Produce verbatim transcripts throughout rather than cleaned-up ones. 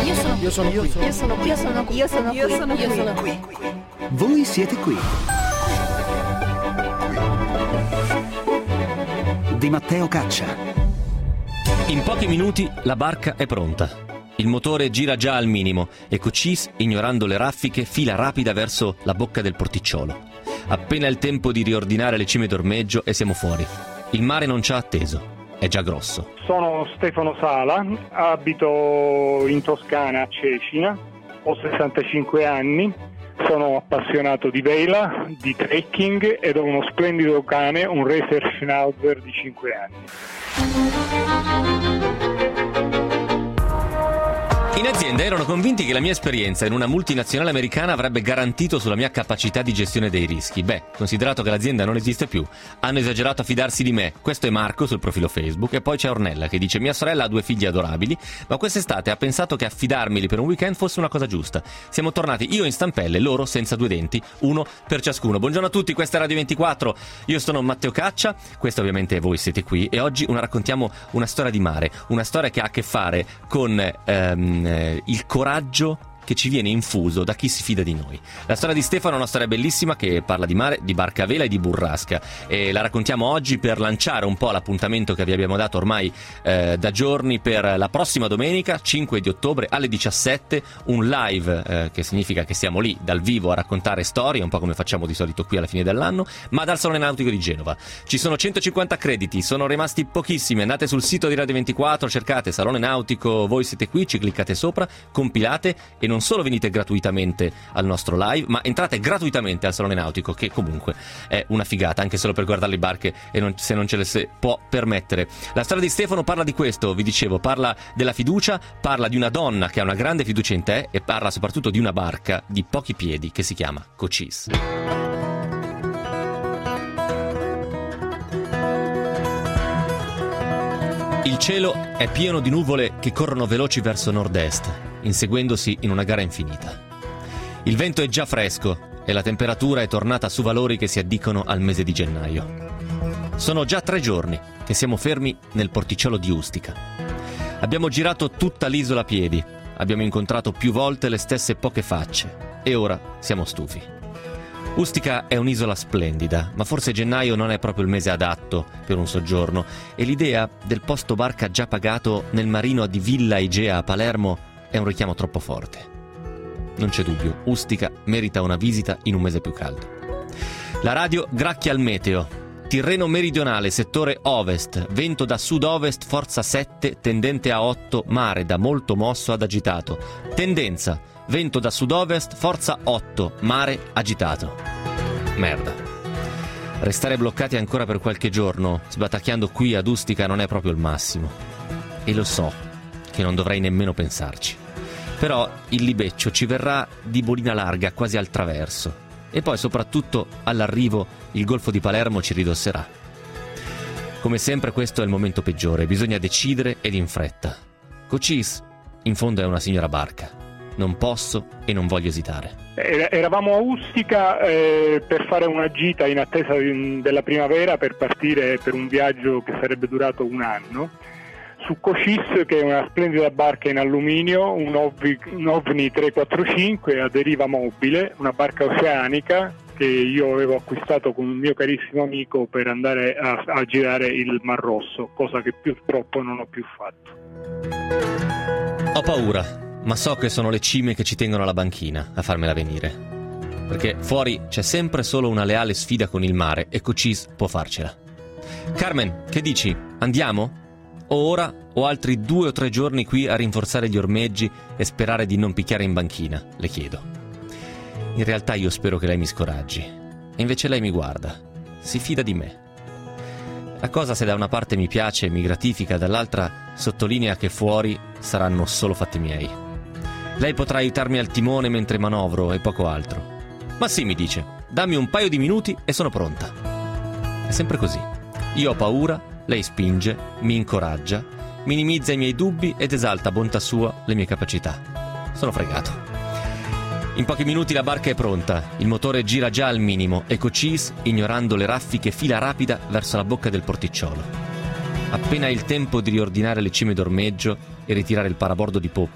Io sono Io sono qui. Io sono qui. Io sono qui. Io sono qui. Io sono qui. Io sono qui. Voi siete qui. Di Matteo Caccia. In pochi minuti la barca è pronta. Il motore gira già al minimo e Cochise, ignorando le raffiche, fila rapida verso la bocca del porticciolo. Appena il tempo di riordinare le cime d'ormeggio e siamo fuori. Il mare non ci ha atteso. È già grosso. Sono Stefano Sala, abito in Toscana a Cecina, ho sessantacinque anni, sono appassionato di vela, di trekking ed ho uno splendido cane, un Racer Schnauzer di cinque anni. In azienda erano convinti che la mia esperienza in una multinazionale americana avrebbe garantito sulla mia capacità di gestione dei rischi. Beh, considerato che l'azienda non esiste più, hanno esagerato a fidarsi di me. Questo è Marco sul profilo Facebook e poi c'è Ornella che dice: mia sorella ha due figli adorabili, ma quest'estate ha pensato che affidarmeli per un weekend fosse una cosa giusta. Siamo tornati io in stampelle, loro senza due denti, uno per ciascuno. Buongiorno a tutti, questa è Radio ventiquattro, io sono Matteo Caccia, questo ovviamente Voi siete qui e oggi una raccontiamo una storia di mare, una storia che ha a che fare con ehm, il coraggio che ci viene infuso da chi si fida di noi. La storia di Stefano è una storia bellissima che parla di mare, di barca a vela e di burrasca e la raccontiamo oggi per lanciare un po' l'appuntamento che vi abbiamo dato ormai eh, da giorni per la prossima domenica cinque di ottobre alle diciassette, un live eh, che significa che siamo lì dal vivo a raccontare storie, un po' come facciamo di solito qui alla fine dell'anno, ma dal Salone Nautico di Genova. Ci sono centocinquanta crediti, sono rimasti pochissimi, andate sul sito di Radio ventiquattro, cercate Salone Nautico, Voi siete qui, ci cliccate sopra, compilate e non Non solo venite gratuitamente al nostro live, ma entrate gratuitamente al Salone Nautico, che comunque è una figata, anche solo per guardare le barche e non, se non ce le se può permettere. La storia di Stefano parla di questo, vi dicevo, parla della fiducia, parla di una donna che ha una grande fiducia in te e parla soprattutto di una barca di pochi piedi che si chiama Cochise. Il cielo è pieno di nuvole che corrono veloci verso nord-est, inseguendosi in una gara infinita. Il vento è già fresco e la temperatura è tornata su valori che si addicono al mese di gennaio. Sono già tre giorni che siamo fermi nel porticciolo di Ustica. Abbiamo girato tutta l'isola a piedi, abbiamo incontrato più volte le stesse poche facce e ora siamo stufi. Ustica è un'isola splendida, ma forse gennaio non è proprio il mese adatto per un soggiorno e l'idea del posto barca già pagato nel marino di Villa Igea a Palermo è un richiamo troppo forte. Non c'è dubbio, Ustica merita una visita in un mese più caldo. La radio gracchia al meteo. Tirreno meridionale, settore ovest, vento da sud-ovest, forza sette, tendente a otto, mare da molto mosso ad agitato. Tendenza, vento da sud-ovest, forza otto, mare agitato. Merda. Restare bloccati ancora per qualche giorno, sbatacchiando qui ad Ustica, non è proprio il massimo. E lo so che non dovrei nemmeno pensarci. Però il libeccio ci verrà di bolina larga, quasi al traverso. E poi soprattutto all'arrivo il Golfo di Palermo ci ridosserà. Come sempre questo è il momento peggiore, bisogna decidere ed in fretta. Cochise, in fondo, è una signora barca. Non posso e non voglio esitare. Eravamo a Ustica eh, per fare una gita in attesa di, della primavera per partire per un viaggio che sarebbe durato un anno. Su Cochise, che è una splendida barca in alluminio, un, ovni, un OVNI tre quattro cinque a deriva mobile, una barca oceanica che io avevo acquistato con un mio carissimo amico per andare a, a girare il Mar Rosso, cosa che purtroppo non ho più fatto. Ho paura, ma so che sono le cime che ci tengono alla banchina a farmela venire. Perché fuori c'è sempre solo una leale sfida con il mare e Cochise può farcela. Carmen, che dici? Andiamo? O ora o altri due o tre giorni qui a rinforzare gli ormeggi e sperare di non picchiare in banchina, le chiedo. In realtà io spero che lei mi scoraggi. E invece lei mi guarda, si fida di me. La cosa, se da una parte mi piace e mi gratifica, dall'altra sottolinea che fuori saranno solo fatti miei. Lei potrà aiutarmi al timone mentre manovro e poco altro. Ma sì, mi dice, dammi un paio di minuti e sono pronta. È sempre così. Io ho paura, lei spinge, mi incoraggia, minimizza i miei dubbi ed esalta a bontà sua le mie capacità. Sono fregato. In pochi minuti la barca è pronta, il motore gira già al minimo e Cochise, ignorando le raffiche, fila rapida verso la bocca del porticciolo. Appena il tempo di riordinare le cime d'ormeggio e ritirare il parabordo di poppa,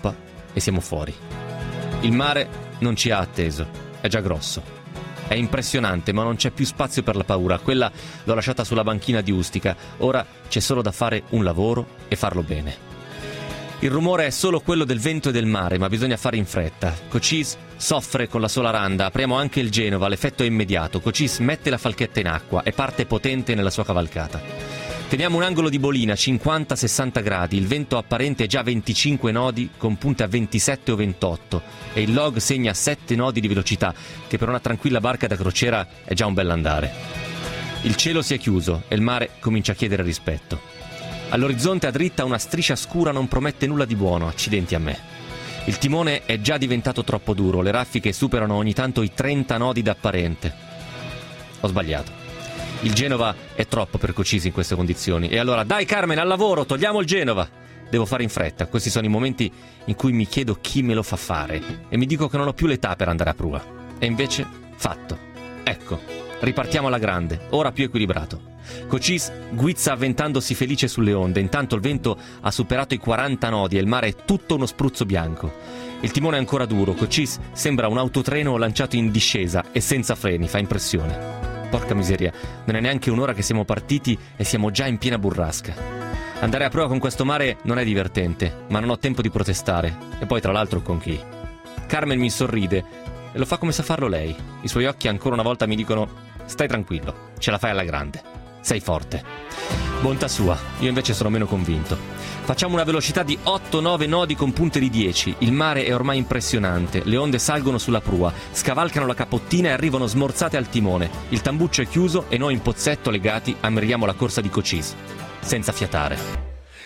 e siamo fuori. Il mare non ci ha atteso, è già grosso. È impressionante, ma non c'è più spazio per la paura. Quella l'ho lasciata sulla banchina di Ustica. Ora c'è solo da fare un lavoro e farlo bene. Il rumore è solo quello del vento e del mare, ma bisogna fare in fretta. Cochise soffre con la sola randa, apriamo anche il Genova, l'effetto è immediato. Cochise mette la falchetta in acqua e parte potente nella sua cavalcata. Teniamo un angolo di bolina, cinquanta sessanta gradi, il vento apparente è già venticinque nodi con punte a ventisette o ventotto e il log segna sette nodi di velocità, che per una tranquilla barca da crociera è già un bell'andare. Il cielo si è chiuso e il mare comincia a chiedere rispetto. All'orizzonte a dritta una striscia scura non promette nulla di buono, accidenti a me. Il timone è già diventato troppo duro, le raffiche superano ogni tanto i trenta nodi d'apparente. Ho sbagliato. Il Genova è troppo per Cochise in queste condizioni. E allora, dai Carmen, al lavoro, togliamo il Genova! Devo fare in fretta, questi sono i momenti in cui mi chiedo chi me lo fa fare. E mi dico che non ho più l'età per andare a prua. E invece, fatto. Ecco, ripartiamo alla grande, ora più equilibrato. Cochise guizza avventandosi felice sulle onde, intanto il vento ha superato i quaranta nodi e il mare è tutto uno spruzzo bianco. Il timone è ancora duro, Cochise sembra un autotreno lanciato in discesa e senza freni, fa impressione. Porca miseria, non è neanche un'ora che siamo partiti e siamo già in piena burrasca. Andare a prova con questo mare non è divertente, ma non ho tempo di protestare. E poi tra l'altro con chi? Carmen mi sorride e lo fa come sa farlo lei. I suoi occhi ancora una volta mi dicono: stai tranquillo, ce la fai alla grande. Sei forte. Bontà sua, io invece sono meno convinto. Facciamo una velocità di otto nove nodi con punte di dieci. Il mare è ormai impressionante. Le onde salgono sulla prua, scavalcano la capottina e arrivano smorzate al timone. Il tambuccio è chiuso e noi in pozzetto legati ammiriamo la corsa di Cochise, senza fiatare.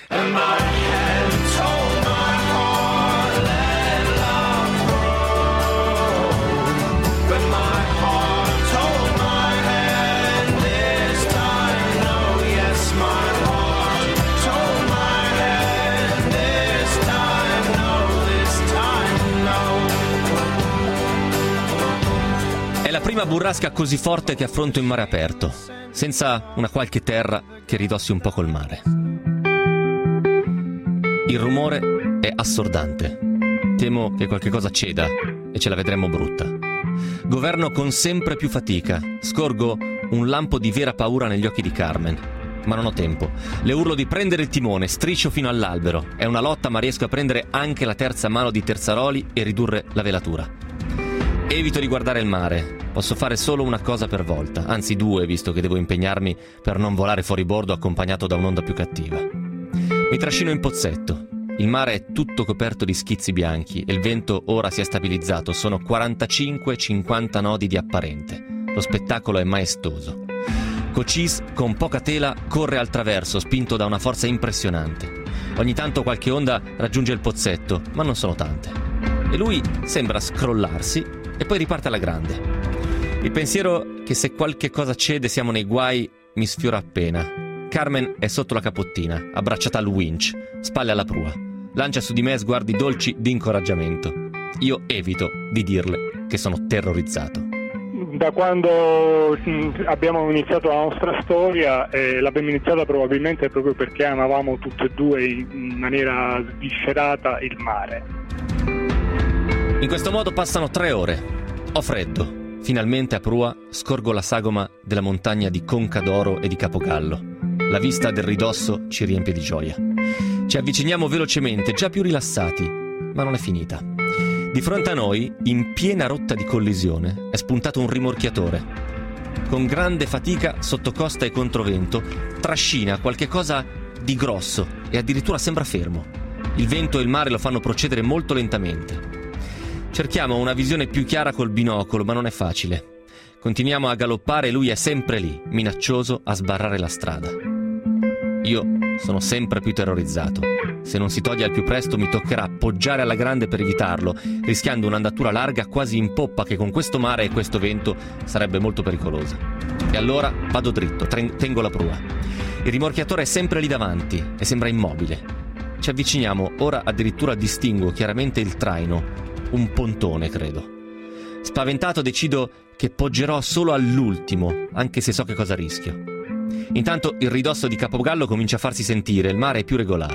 È la prima burrasca così forte che affronto in mare aperto, senza una qualche terra che ridossi un po' col mare. Il rumore è assordante. Temo che qualche cosa ceda e ce la vedremo brutta. Governo con sempre più fatica. Scorgo un lampo di vera paura negli occhi di Carmen. Ma non ho tempo. Le urlo di prendere il timone, striscio fino all'albero. È una lotta, ma riesco a prendere anche la terza mano di Terzaroli e ridurre la velatura. Evito di guardare il mare. Posso fare solo una cosa per volta, anzi due, visto che devo impegnarmi per non volare fuori bordo accompagnato da un'onda più cattiva. Mi trascino in pozzetto. Il mare è tutto coperto di schizzi bianchi e il vento ora si è stabilizzato. Sono quarantacinque cinquanta nodi di apparente. Lo spettacolo è maestoso. Cochise, con poca tela, corre al traverso, spinto da una forza impressionante. Ogni tanto qualche onda raggiunge il pozzetto, ma non sono tante. E lui sembra scrollarsi e poi riparte alla grande. Il pensiero che se qualche cosa cede siamo nei guai mi sfiora appena. Carmen è sotto la capottina, abbracciata al winch, spalle alla prua. Lancia su di me sguardi dolci di incoraggiamento. Io evito di dirle che sono terrorizzato. Da quando abbiamo iniziato la nostra storia, eh, l'abbiamo iniziata probabilmente proprio perché amavamo tutte e due in maniera sviscerata il mare. In questo modo passano tre ore. Ho freddo. Finalmente a prua scorgo la sagoma della montagna di Conca d'Oro e di Capogallo. La vista del ridosso ci riempie di gioia. Ci avviciniamo velocemente, già più rilassati, ma non è finita. Di fronte a noi, in piena rotta di collisione, è spuntato un rimorchiatore. Con grande fatica, sotto costa e controvento, trascina qualche cosa di grosso e addirittura sembra fermo. Il vento e il mare lo fanno procedere molto lentamente. Cerchiamo una visione più chiara col binocolo, ma non è facile. Continuiamo a galoppare e lui è sempre lì, minaccioso a sbarrare la strada. Io sono sempre più terrorizzato. Se non si toglie al più presto mi toccherà appoggiare alla grande per evitarlo, rischiando un'andatura larga quasi in poppa che con questo mare e questo vento sarebbe molto pericolosa. E allora vado dritto, tengo la prua. Il rimorchiatore è sempre lì davanti e sembra immobile. Ci avviciniamo, ora addirittura distingo chiaramente il traino. Un pontone, credo. Spaventato decido che poggerò solo all'ultimo, anche se so che cosa rischio. Intanto il ridosso di Capogallo comincia a farsi sentire, il mare è più regolare.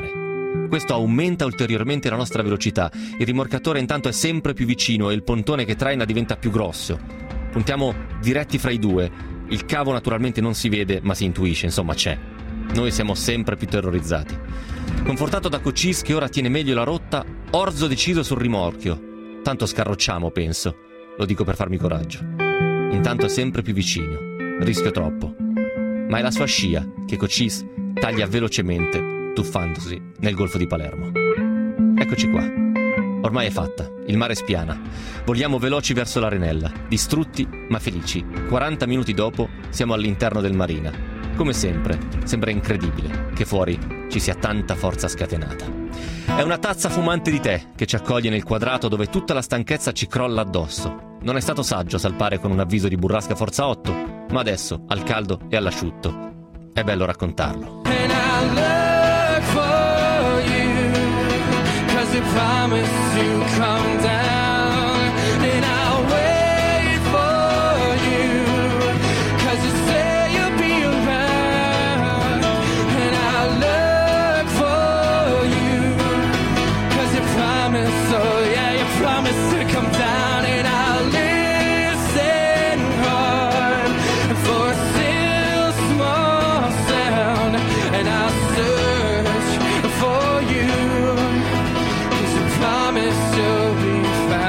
Questo aumenta ulteriormente la nostra velocità. Il rimorchiatore intanto è sempre più vicino e il pontone che traina diventa più grosso. Puntiamo diretti fra i due. Il cavo naturalmente non si vede, ma si intuisce, insomma c'è. Noi siamo sempre più terrorizzati. Confortato da Cochise che ora tiene meglio la rotta, orzo deciso sul rimorchio. Tanto scarrocciamo, penso. Lo dico per farmi coraggio. Intanto è sempre più vicino. Rischio troppo. Ma è la sua scia che Cochise taglia velocemente, tuffandosi nel golfo di Palermo. Eccoci qua. Ormai è fatta. Il mare spiana. Voliamo veloci verso l'Arenella. Distrutti ma felici. quaranta minuti dopo siamo all'interno del Marina. Come sempre, sembra incredibile che fuori ci sia tanta forza scatenata. È una tazza fumante di tè che ci accoglie nel quadrato dove tutta la stanchezza ci crolla addosso. Non è stato saggio salpare con un avviso di burrasca forza otto, ma adesso, al caldo e all'asciutto, è bello raccontarlo. And I look for you, 'cause you promised to come down. And I'll wait for you, 'cause you say you'll be around. And I look for you, 'cause you promised, oh yeah, you promised to come down. And I'll listen hard for a still small sound. And I'll search for you, 'cause you promised you'll be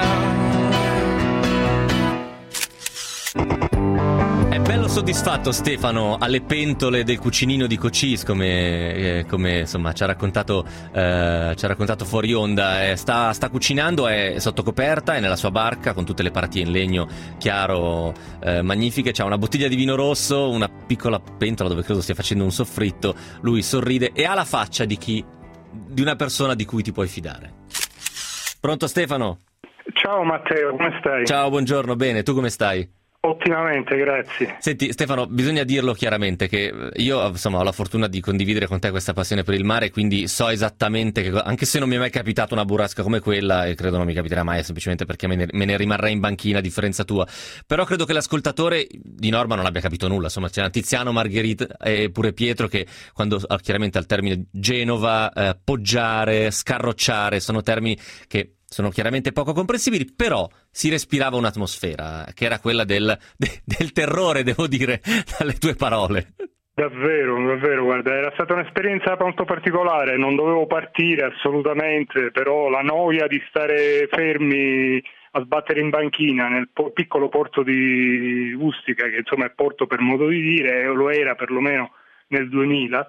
found. È bello soddisfatto Stefano alle pentole del cucinino di Cochise, come, eh, come insomma ci ha raccontato, eh, ci ha raccontato fuori onda. Eh, sta, sta cucinando, è sotto coperta, è nella sua barca con tutte le parti in legno chiaro, eh, magnifiche. C'ha una bottiglia di vino rosso, una piccola pentola dove credo stia facendo un soffritto. Lui sorride e ha la faccia di chi, di una persona di cui ti puoi fidare. Pronto Stefano? Ciao Matteo, come stai? Ciao, buongiorno, bene, tu come stai? Ottimamente, grazie. Senti Stefano, bisogna dirlo chiaramente che io insomma ho la fortuna di condividere con te questa passione per il mare, quindi so esattamente che, anche se non mi è mai capitata una burrasca come quella, e credo non mi capiterà mai, semplicemente perché me ne, me ne rimarrei in banchina a differenza tua, però credo che l'ascoltatore di norma non abbia capito nulla. Insomma c'è Tiziano, Margherita e pure Pietro che quando chiaramente al termine Genova, eh, poggiare, scarrocciare sono termini che sono chiaramente poco comprensibili, però si respirava un'atmosfera che era quella del, de, del terrore, devo dire, dalle tue parole. Davvero, davvero, guarda, era stata un'esperienza molto particolare, non dovevo partire assolutamente, però la noia di stare fermi a sbattere in banchina nel po- piccolo porto di Ustica, che insomma è porto per modo di dire, e lo era perlomeno nel duemila,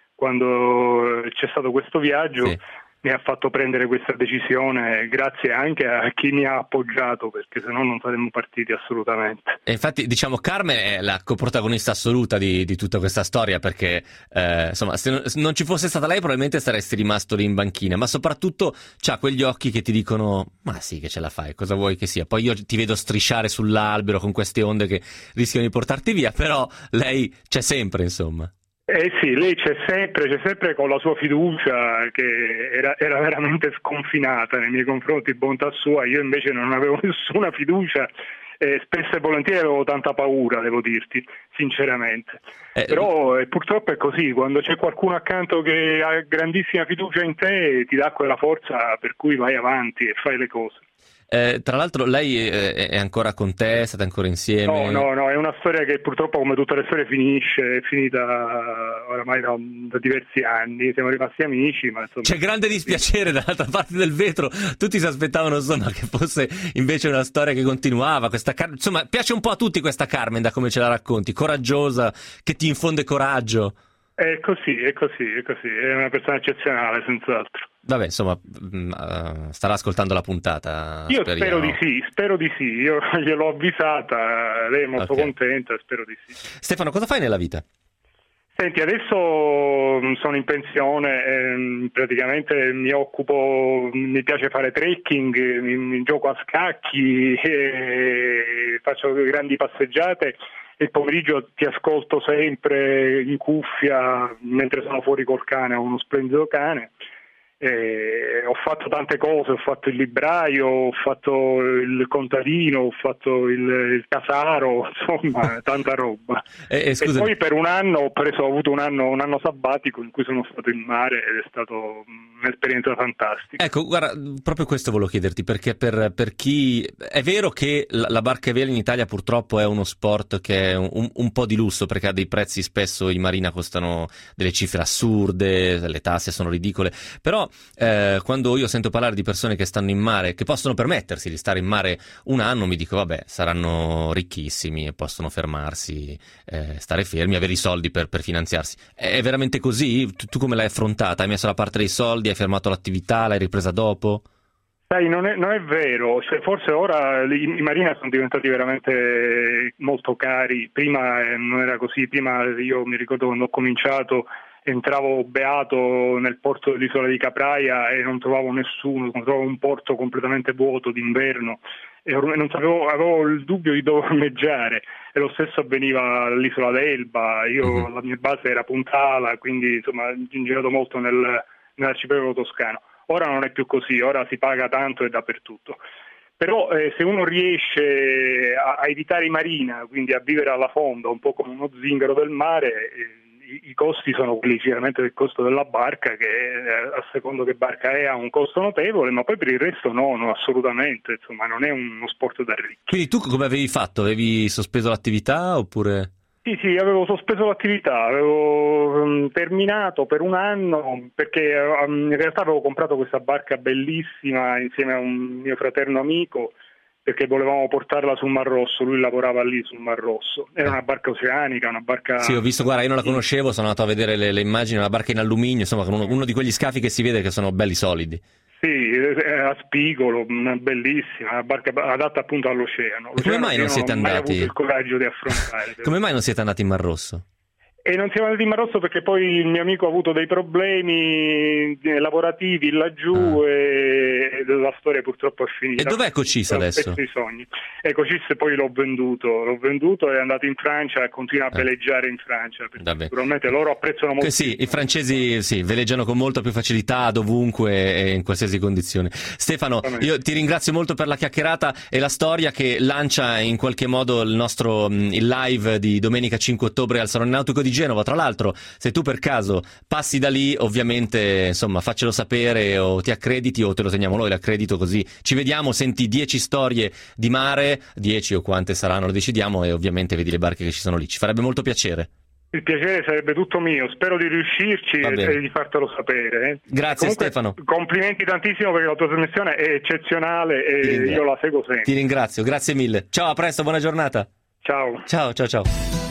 quando c'è stato questo viaggio. Sì. Mi ha fatto prendere questa decisione, grazie anche a chi mi ha appoggiato, perché se no non saremmo partiti assolutamente. E infatti diciamo Carmen è la coprotagonista assoluta di, di tutta questa storia, perché eh, insomma se non, se non ci fosse stata lei probabilmente saresti rimasto lì in banchina, ma soprattutto c'ha quegli occhi che ti dicono ma sì che ce la fai, cosa vuoi che sia. Poi io ti vedo strisciare sull'albero con queste onde che rischiano di portarti via, però lei c'è sempre, insomma. Eh sì, lei c'è sempre, c'è sempre con la sua fiducia che era, era veramente sconfinata nei miei confronti, bontà sua. Io invece non avevo nessuna fiducia e spesso e volentieri avevo tanta paura, devo dirti, sinceramente. Eh, Però eh, purtroppo è così, quando c'è qualcuno accanto che ha grandissima fiducia in te ti dà quella forza per cui vai avanti e fai le cose. Eh, tra l'altro lei è, è ancora con te, state ancora insieme? No, no, no, è una storia che purtroppo come tutte le storie finisce, è finita oramai da, da diversi anni, siamo rimasti amici, ma insomma... C'è grande dispiacere dall'altra parte del vetro, tutti si aspettavano insomma che fosse invece una storia che continuava, questa Car- insomma piace un po' a tutti questa Carmen da come ce la racconti, coraggiosa, che ti infonde coraggio. È così, è così, è così, è una persona eccezionale senz'altro. Vabbè, insomma, uh, starà ascoltando la puntata. Io speriamo. spero di sì, spero di sì, io gliel'ho avvisata, lei è molto okay. contenta, spero di sì. Stefano, cosa fai nella vita? Senti, adesso sono in pensione, ehm, praticamente mi occupo, mi piace fare trekking, mi, mi gioco a scacchi, e faccio grandi passeggiate. Il pomeriggio ti ascolto sempre in cuffia mentre sono fuori col cane, ho uno splendido cane. Eh, ho fatto tante cose, ho fatto il libraio, ho fatto il contadino, ho fatto il, il casaro, insomma tanta roba. Eh, eh, e poi per un anno ho preso, ho avuto un anno, un anno sabbatico in cui sono stato in mare ed è stato un'esperienza fantastica. Ecco, guarda, proprio questo volevo chiederti, perché per, per chi... È vero che la, la barca a vela in Italia purtroppo è uno sport che è un, un po' di lusso, perché ha dei prezzi, spesso in marina costano delle cifre assurde, le tasse sono ridicole, però Eh, quando io sento parlare di persone che stanno in mare, che possono permettersi di stare in mare un anno, mi dico vabbè, saranno ricchissimi e possono fermarsi, eh, stare fermi, avere i soldi per, per finanziarsi. È veramente così? Tu, tu come l'hai affrontata? Hai messo da parte dei soldi, hai fermato l'attività, l'hai ripresa dopo? Sai, non è, non è vero, cioè, forse ora i, i marina sono diventati veramente molto cari, prima eh, non era così, prima io mi ricordo quando ho cominciato entravo beato nel porto dell'isola di Capraia e non trovavo nessuno, non trovavo un porto completamente vuoto d'inverno e non sapevo, avevo il dubbio di dove ormeggiare, e lo stesso avveniva all'isola d'Elba. Io uh-huh. la mia base era Puntala, quindi insomma ho girato molto nel, nell'arcipelago toscano. Ora non è più così, ora si paga tanto e dappertutto. Però eh, se uno riesce a, a evitare i marina, quindi a vivere alla fonda, un po' come uno zingaro del mare, eh, i costi sono quelli sicuramente del costo della barca, che a secondo che barca è ha un costo notevole, ma poi per il resto no, no assolutamente, insomma non è uno sport da ricchi. Quindi tu come avevi fatto? Avevi sospeso l'attività oppure? Sì, sì, avevo sospeso l'attività, avevo um, terminato per un anno perché um, in realtà avevo comprato questa barca bellissima insieme a un mio fraterno amico, perché volevamo portarla sul Mar Rosso, lui lavorava lì sul Mar Rosso, era una barca oceanica, una barca... Sì, ho visto, guarda, io non la conoscevo, sono andato a vedere le, le immagini, una barca in alluminio, insomma, con uno, uno di quegli scafi che si vede che sono belli solidi. Sì, a spigolo, bellissima, una barca adatta appunto all'oceano. E come mai non siete non ho mai andati? avuto il coraggio di affrontare. Come mai non siete andati in Mar Rosso? E non siamo andati in Mar Rosso perché poi il mio amico ha avuto dei problemi lavorativi laggiù ah. e la storia purtroppo è finita. E dov'è Cocis adesso? I sogni. E Cocis poi l'ho venduto, l'ho venduto e è andato in Francia e continua a ah. veleggiare in Francia. Naturalmente loro apprezzano molto. Sì, i francesi sì, veleggiano con molta più facilità dovunque e in qualsiasi condizione. Stefano, io ti ringrazio molto per la chiacchierata e la storia che lancia in qualche modo il nostro il live di domenica cinque ottobre al Salone Nautico di Genova. Tra l'altro, se tu per caso passi da lì, ovviamente, insomma, faccelo sapere, o ti accrediti o te lo teniamo noi l'accredito, così ci vediamo, senti dieci storie di mare, dieci o quante saranno, lo decidiamo, e ovviamente vedi le barche che ci sono lì. Ci farebbe molto piacere. Il piacere sarebbe tutto mio, spero di riuscirci e di fartelo sapere. Eh. Grazie. Comunque, Stefano. Complimenti tantissimo perché la tua trasmissione è eccezionale e io la seguo sempre. Ti ringrazio, grazie mille. Ciao, a presto, buona giornata. Ciao. Ciao, ciao, ciao.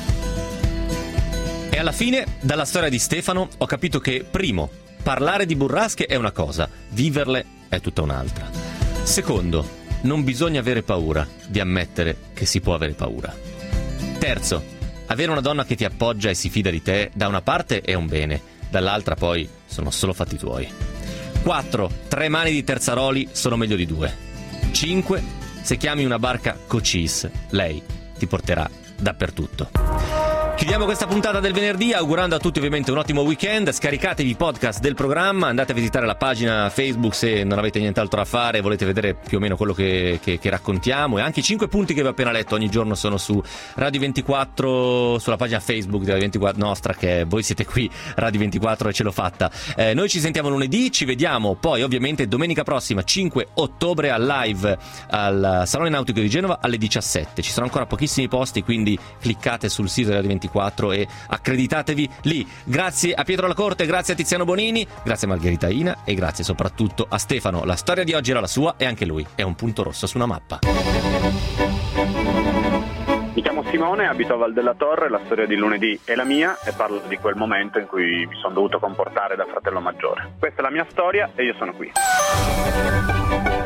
E alla fine, dalla storia di Stefano, ho capito che, primo, parlare di burrasche è una cosa, viverle è tutta un'altra. Secondo, non bisogna avere paura di ammettere che si può avere paura. Terzo, avere una donna che ti appoggia e si fida di te, da una parte è un bene, dall'altra poi sono solo fatti tuoi. Quattro, tre mani di terzaroli sono meglio di due. Cinque, se chiami una barca Cocis, lei ti porterà dappertutto. Chiudiamo questa puntata del venerdì augurando a tutti ovviamente un ottimo weekend. Scaricatevi i podcast del programma, andate a visitare la pagina Facebook se non avete nient'altro da fare, volete vedere più o meno quello che, che, che raccontiamo, e anche i cinque punti che vi ho appena letto ogni giorno sono su Radio ventiquattro, sulla pagina Facebook di Radio ventiquattro nostra, che è Voi siete qui, Radio ventiquattro, e ce l'ho fatta. Eh, noi ci sentiamo lunedì, ci vediamo poi ovviamente domenica prossima cinque ottobre al live al Salone Nautico di Genova alle diciassette. Ci sono ancora pochissimi posti, quindi cliccate sul sito di Radio ventiquattro e accreditatevi lì. Grazie a Pietro Lacorte, grazie a Tiziano Bonini, grazie a Margherita Ina e grazie soprattutto a Stefano. La storia di oggi era la sua e anche lui è un punto rosso su una mappa. Mi chiamo Simone, abito a Val della Torre, la storia di lunedì è la mia e parlo di quel momento in cui mi sono dovuto comportare da fratello maggiore. Questa è la mia storia e io sono qui.